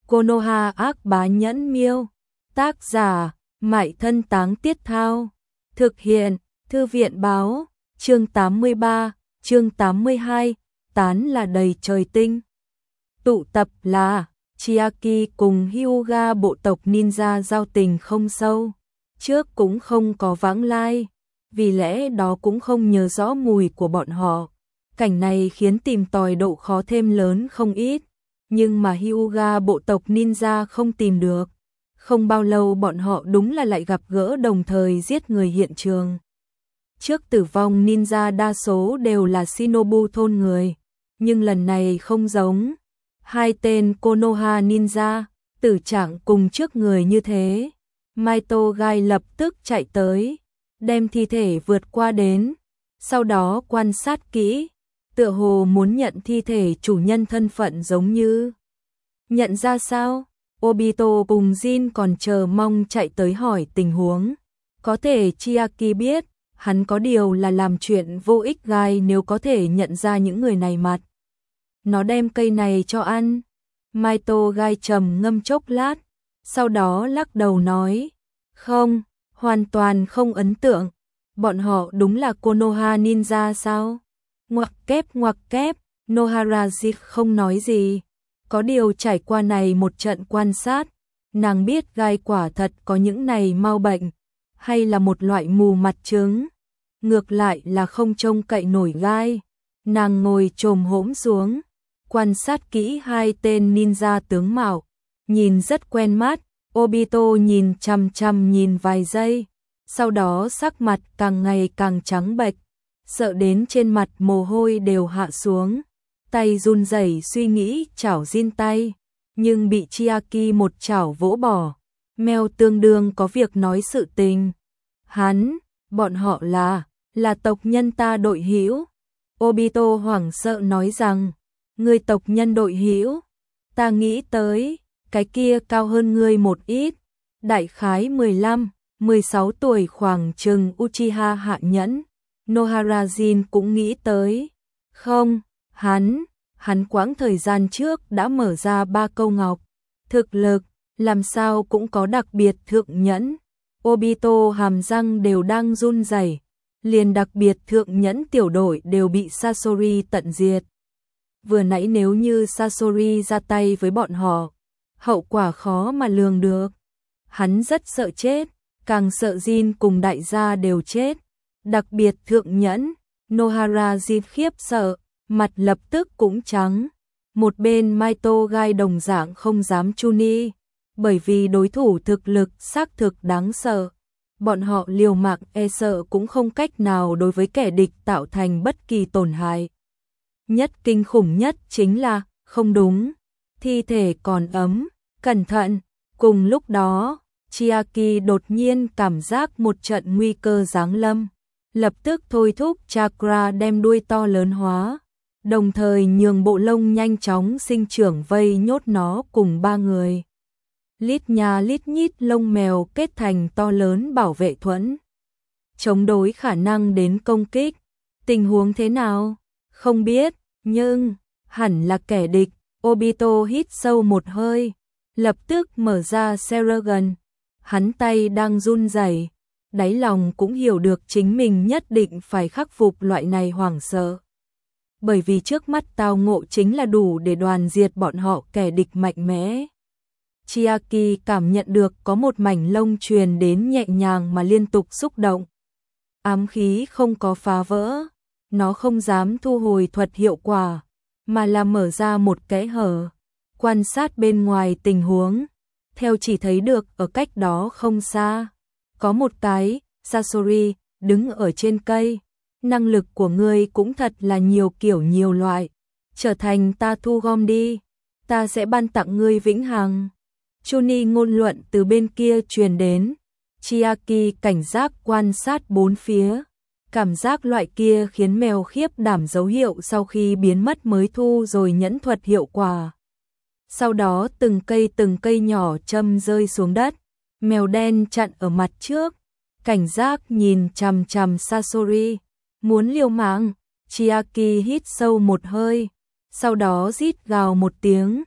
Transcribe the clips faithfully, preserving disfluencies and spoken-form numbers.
Konoha ác bá nhẫn miêu. Tác giả, Mại Thân Táng Tiết Thao. Thực hiện, Thư viện báo. Chương tám mươi ba, chương tám mươi hai, tán là đầy trời tinh. Tụ tập là Chiaki cùng Hyuga, bộ tộc ninja giao tình không sâu, trước cũng không có vãng lai, vì lẽ đó cũng không nhớ rõ mùi của bọn họ. Cảnh này khiến tìm tòi độ khó thêm lớn không ít, nhưng mà Hyuga bộ tộc ninja không tìm được. Không bao lâu bọn họ đúng là lại gặp gỡ, đồng thời giết người hiện trường. Trước tử vong ninja đa số đều là shinobu thôn người, nhưng lần này không giống. Hai tên Konoha ninja, tử trạng cùng trước người như thế. Maito Gai lập tức chạy tới, đem thi thể vượt qua đến, sau đó quan sát kỹ, tựa hồ muốn nhận thi thể chủ nhân thân phận giống như. Nhận ra sao? Obito cùng Jin còn chờ mong chạy tới hỏi tình huống. Có thể Chiaki biết, hắn có điều là làm chuyện vô ích. Gai nếu có thể nhận ra những người này mặt, nó đem cây này cho ăn. Maito Gai trầm ngâm chốc lát, sau đó lắc đầu nói, không, hoàn toàn không ấn tượng. Bọn họ đúng là Konoha ninja sao? Ngoặc kép ngoặc kép, Noharazi không nói gì. Có điều trải qua này một trận quan sát, nàng biết Gai quả thật có những này mau bệnh, hay là một loại mù mặt trứng. Ngược lại là không trông cậy nổi Gai. Nàng ngồi chồm hổm xuống, quan sát kỹ hai tên ninja tướng mạo, nhìn rất quen mắt. Obito nhìn chằm chằm nhìn vài giây, sau đó sắc mặt càng ngày càng trắng bệch, sợ đến trên mặt mồ hôi đều hạ xuống, tay run rẩy suy nghĩ chảo Jin tay, nhưng bị Chiaki một chảo vỗ bỏ. Mèo tương đương có việc nói sự tình. Hắn, bọn họ là, là tộc nhân ta đội hữu. Obito hoảng sợ nói rằng, người tộc nhân đội hữu, ta nghĩ tới, cái kia cao hơn ngươi một ít, đại khái mười lăm, mười sáu tuổi, khoảng chừng Uchiha hạ nhẫn. Nohara-jin cũng nghĩ tới. Không, hắn, hắn quãng thời gian trước đã mở ra ba câu ngọc. Thực lực, làm sao cũng có đặc biệt thượng nhẫn. Obito hàm răng đều đang run rẩy, liền đặc biệt thượng nhẫn tiểu đội đều bị Sasori tận diệt. Vừa nãy nếu như Sasori ra tay với bọn họ, hậu quả khó mà lường được. Hắn rất sợ chết, càng sợ Jin cùng đại gia đều chết. Đặc biệt thượng nhẫn, Nohara-jin khiếp sợ, mặt lập tức cũng trắng. Một bên Maito Gai đồng dạng không dám chuni, bởi vì đối thủ thực lực xác thực đáng sợ. Bọn họ liều mạng e sợ cũng không cách nào đối với kẻ địch tạo thành bất kỳ tổn hại. Nhất kinh khủng nhất chính là, không đúng, thi thể còn ấm, cẩn thận. Cùng lúc đó, Chiaki đột nhiên cảm giác một trận nguy cơ giáng lâm, lập tức thôi thúc chakra đem đuôi to lớn hóa, đồng thời nhường bộ lông nhanh chóng sinh trưởng vây nhốt nó cùng ba người. Lít nha lít nhít lông mèo kết thành to lớn bảo vệ thuẫn, chống đối khả năng đến công kích. Tình huống thế nào? Không biết, nhưng hẳn là kẻ địch. Obito hít sâu một hơi, lập tức mở ra Seragon. Hắn tay đang run rẩy, đáy lòng cũng hiểu được chính mình nhất định phải khắc phục loại này hoảng sợ. Bởi vì trước mắt tao ngộ chính là đủ để đoàn diệt bọn họ kẻ địch mạnh mẽ. Chiaki cảm nhận được có một mảnh lông truyền đến nhẹ nhàng mà liên tục xúc động. Ám khí không có phá vỡ, nó không dám thu hồi thuật hiệu quả, mà là mở ra một kẽ hở, quan sát bên ngoài tình huống. Theo chỉ thấy được ở cách đó không xa, có một cái Sasori đứng ở trên cây. Năng lực của ngươi cũng thật là nhiều kiểu nhiều loại, trở thành ta thu gom đi, ta sẽ ban tặng ngươi vĩnh hằng. Chuni ngôn luận từ bên kia truyền đến. Chiaki cảnh giác quan sát bốn phía, cảm giác loại kia khiến mèo khiếp đảm dấu hiệu sau khi biến mất mới thu rồi nhẫn thuật hiệu quả. Sau đó từng cây từng cây nhỏ châm rơi xuống đất, mèo đen chặn ở mặt trước, cảnh giác nhìn chằm chằm Sasori, muốn liều mạng. Chiaki hít sâu một hơi, sau đó rít gào một tiếng,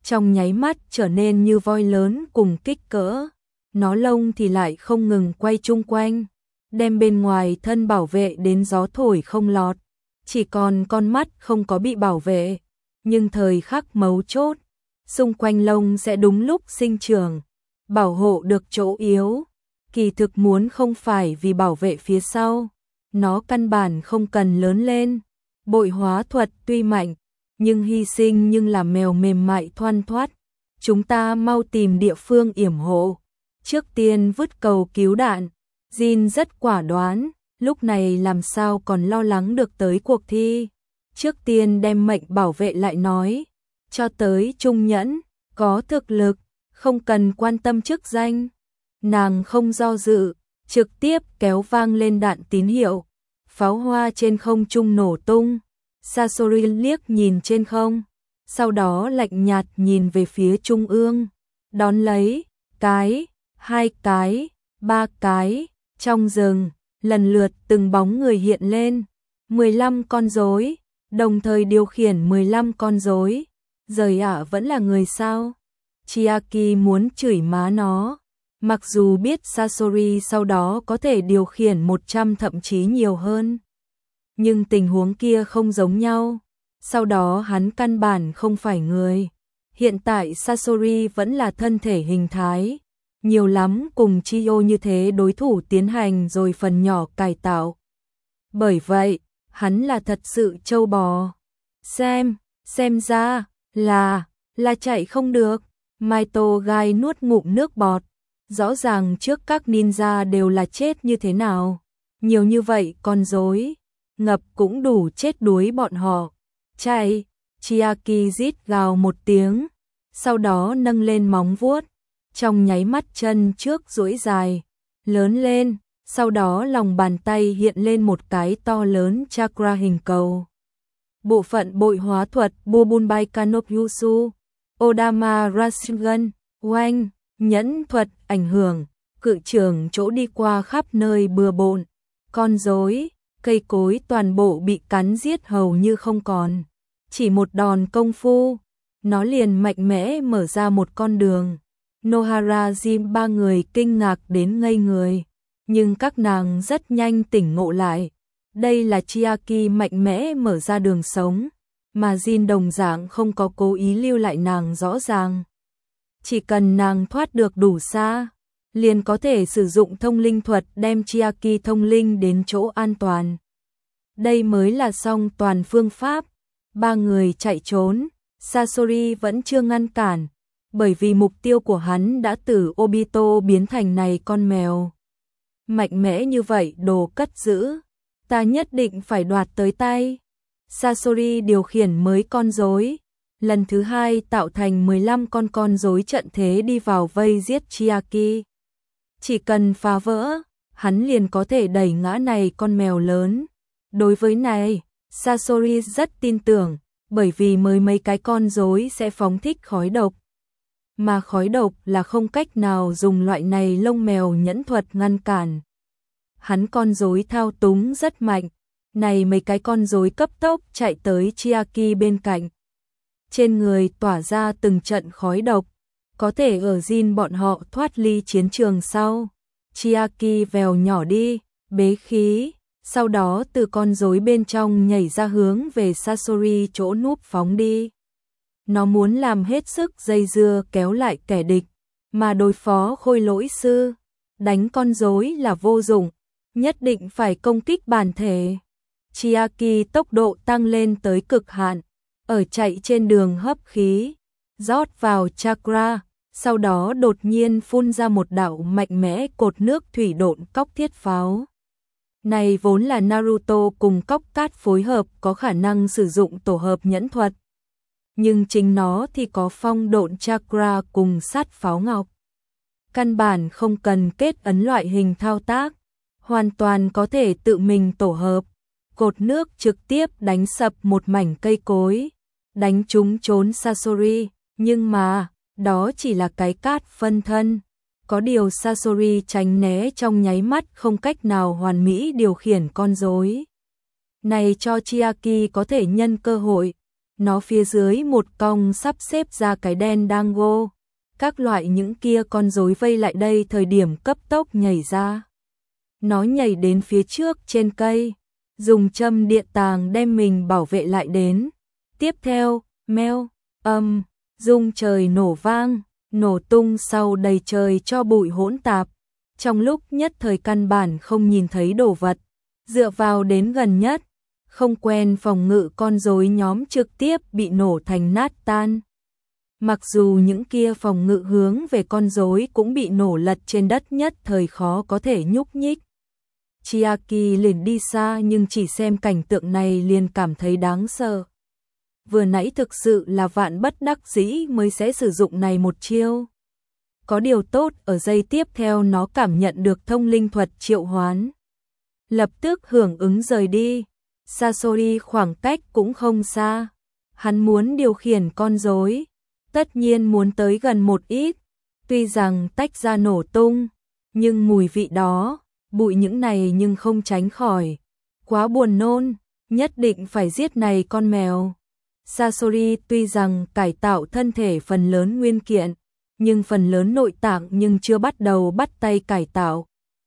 trong nháy mắt trở nên như voi lớn cùng kích cỡ. Nó lông thì lại không ngừng quay chung quanh, đem bên ngoài thân bảo vệ đến gió thổi không lọt. Chỉ còn con mắt không có bị bảo vệ, nhưng thời khắc mấu chốt, xung quanh lông sẽ đúng lúc sinh trưởng, bảo hộ được chỗ yếu. Kỳ thực muốn không phải vì bảo vệ phía sau, nó căn bản không cần lớn lên. Bội hóa thuật tuy mạnh, nhưng hy sinh nhưng là mèo mềm mại thoăn thoắt. Chúng ta mau tìm địa phương yểm hộ, trước tiên vứt cầu cứu đạn. Jin rất quả đoán, lúc này làm sao còn lo lắng được tới cuộc thi. Trước tiên đem mệnh bảo vệ lại nói, cho tới Trung Nhẫn, có thực lực, không cần quan tâm chức danh. Nàng không do dự, trực tiếp kéo vang lên đạn tín hiệu. Pháo hoa trên không trung nổ tung. Sasori liếc nhìn trên không, sau đó lạnh nhạt nhìn về phía trung ương, đón lấy, cái, hai cái, ba cái, trong rừng, lần lượt từng bóng người hiện lên, mười lăm con rối, đồng thời điều khiển mười lăm con rối. Rời ạ vẫn là người sao? Chiaki muốn chửi má nó, mặc dù biết Sasori sau đó có thể điều khiển một trăm thậm chí nhiều hơn. Nhưng tình huống kia không giống nhau, sau đó hắn căn bản không phải người. Hiện tại Sasori vẫn là thân thể hình thái, nhiều lắm cùng Chiyo như thế đối thủ tiến hành rồi phần nhỏ cải tạo. Bởi vậy, hắn là thật sự trâu bò. Xem, xem ra, là, là chạy không được. Maito gai nuốt ngụm nước bọt, rõ ràng trước các ninja đều là chết như thế nào. Nhiều như vậy con rối ngập cũng đủ chết đuối bọn họ. Chạy, Chiaki rít gào một tiếng, sau đó nâng lên móng vuốt, trong nháy mắt chân trước duỗi dài, lớn lên, sau đó lòng bàn tay hiện lên một cái to lớn chakra hình cầu. Bộ phận bội hóa thuật Bobunbai Kanopyusu, Odama Rasengan, oanh, nhẫn thuật ảnh hưởng, cự trường chỗ đi qua khắp nơi bừa bộn, con rối, cây cối toàn bộ bị cắn giết hầu như không còn. Chỉ một đòn công phu, nó liền mạnh mẽ mở ra một con đường. Nohara Jim ba người kinh ngạc đến ngây người, nhưng các nàng rất nhanh tỉnh ngộ lại. Đây là Chiaki mạnh mẽ mở ra đường sống, mà Jin đồng dạng không có cố ý lưu lại nàng rõ ràng. Chỉ cần nàng thoát được đủ xa, liền có thể sử dụng thông linh thuật đem Chiaki thông linh đến chỗ an toàn. Đây mới là song toàn phương pháp. Ba người chạy trốn, Sasori vẫn chưa ngăn cản, bởi vì mục tiêu của hắn đã từ Obito biến thành này con mèo. Mạnh mẽ như vậy đồ cất giữ, ta nhất định phải đoạt tới tay. Sasori điều khiển mới con rối, lần thứ hai tạo thành mười lăm con con rối trận thế đi vào vây giết Chiaki. Chỉ cần phá vỡ, hắn liền có thể đẩy ngã này con mèo lớn. Đối với này, Sasori rất tin tưởng, bởi vì mới mấy cái con rối sẽ phóng thích khói độc. Mà khói độc là không cách nào dùng loại này lông mèo nhẫn thuật ngăn cản. Hắn con rối thao túng rất mạnh, này mấy cái con rối cấp tốc chạy tới Chiaki bên cạnh. Trên người tỏa ra từng trận khói độc, có thể ở Jin bọn họ thoát ly chiến trường sau. Chiaki vèo nhỏ đi, bế khí, sau đó từ con rối bên trong nhảy ra hướng về Sasori chỗ núp phóng đi. Nó muốn làm hết sức dây dưa kéo lại kẻ địch, mà đối phó khôi lỗi sư, đánh con rối là vô dụng, nhất định phải công kích bản thể. Chiaki tốc độ tăng lên tới cực hạn, ở chạy trên đường hấp khí, rót vào chakra, sau đó đột nhiên phun ra một đạo mạnh mẽ cột nước thủy độn cóc thiết pháo. Này vốn là Naruto cùng cóc cát phối hợp có khả năng sử dụng tổ hợp nhẫn thuật. Nhưng chính nó thì có phong độn chakra cùng sát pháo ngọc. Căn bản không cần kết ấn loại hình thao tác, hoàn toàn có thể tự mình tổ hợp. Cột nước trực tiếp đánh sập một mảnh cây cối, đánh trúng trốn Sasori, nhưng mà, đó chỉ là cái cát phân thân. Có điều Sasori tránh né trong nháy mắt không cách nào hoàn mỹ điều khiển con rối. Này cho Chiaki có thể nhân cơ hội, nó phía dưới một cong sắp xếp ra cái đen đang gô. Các loại những kia con rối vây lại đây thời điểm cấp tốc nhảy ra. Nó nhảy đến phía trước trên cây, dùng châm điện tàng đem mình bảo vệ lại đến. Tiếp theo, meo, âm, rung trời nổ vang, nổ tung sau đầy trời cho bụi hỗn tạp. Trong lúc nhất thời căn bản không nhìn thấy đồ vật, dựa vào đến gần nhất, không quen phòng ngự con rối nhóm trực tiếp bị nổ thành nát tan. Mặc dù những kia phòng ngự hướng về con rối cũng bị nổ lật trên đất nhất thời khó có thể nhúc nhích. Chiaki liền đi xa nhưng chỉ xem cảnh tượng này liền cảm thấy đáng sợ. Vừa nãy thực sự là vạn bất đắc dĩ mới sẽ sử dụng này một chiêu. Có điều tốt ở giây tiếp theo nó cảm nhận được thông linh thuật triệu hoán. Lập tức hưởng ứng rời đi. Sasori khoảng cách cũng không xa. Hắn muốn điều khiển con rối, tất nhiên muốn tới gần một ít. Tuy rằng tách ra nổ tung, nhưng mùi vị đó, bụi những này nhưng không tránh khỏi. Quá buồn nôn, nhất định phải giết này con mèo. Sasori tuy rằng cải tạo thân thể phần lớn nguyên kiện, nhưng phần lớn nội tạng nhưng chưa bắt đầu bắt tay cải tạo.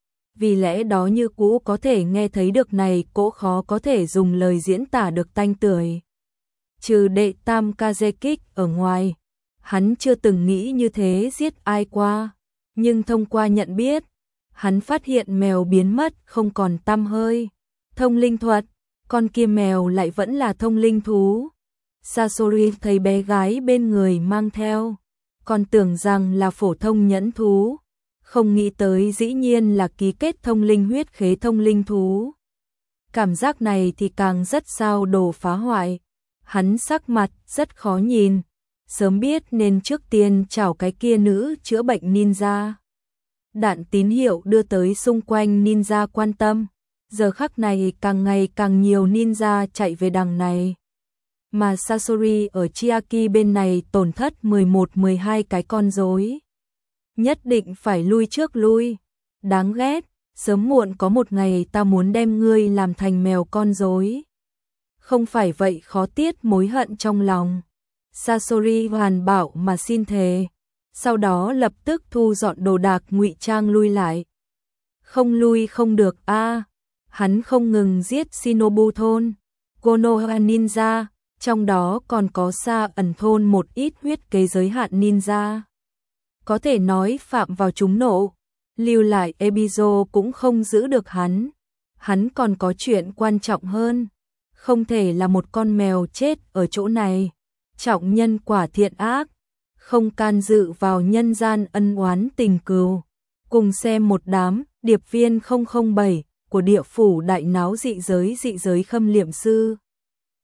Vì lẽ đó như cũ có thể nghe thấy được này cỗ khó có thể dùng lời diễn tả được tanh tưởi. Trừ đệ tam Kazekik ở ngoài, hắn chưa từng nghĩ như thế giết ai qua, nhưng thông qua nhận biết, hắn phát hiện mèo biến mất không còn tăm hơi. Thông linh thuật, con kia mèo lại vẫn là thông linh thú. Sasori thấy bé gái bên người mang theo, còn tưởng rằng là phổ thông nhẫn thú, không nghĩ tới dĩ nhiên là ký kết thông linh huyết khế thông linh thú. Cảm giác này thì càng rất sao đồ phá hoại, hắn sắc mặt rất khó nhìn, sớm biết nên trước tiên chào cái kia nữ chữa bệnh ninja. Đạn tín hiệu đưa tới xung quanh ninja quan tâm, giờ khắc này càng ngày càng nhiều ninja chạy về đằng này. Mà Sasori ở Chiaki bên này tổn thất mười một mười hai cái con rối. Nhất định phải lui trước lui. Đáng ghét, sớm muộn có một ngày ta muốn đem ngươi làm thành mèo con rối. Không phải vậy khó tiết mối hận trong lòng. Sasori hoàn bảo mà xin thề. Sau đó lập tức thu dọn đồ đạc ngụy trang lui lại. Không lui không được a. Hắn không ngừng giết Shinobu thôn, Konoha ninja, trong đó còn có Sa ẩn thôn một ít huyết kế giới hạn ninja. Có thể nói phạm vào chúng nộ, lưu lại Ebizo cũng không giữ được hắn. Hắn còn có chuyện quan trọng hơn, không thể là một con mèo chết ở chỗ này. Trọng nhân quả thiện ác, không can dự vào nhân gian ân oán tình cừu. Cùng xem một đám điệp viên không không bảy của địa phủ đại náo dị giới dị giới khâm liệm sư.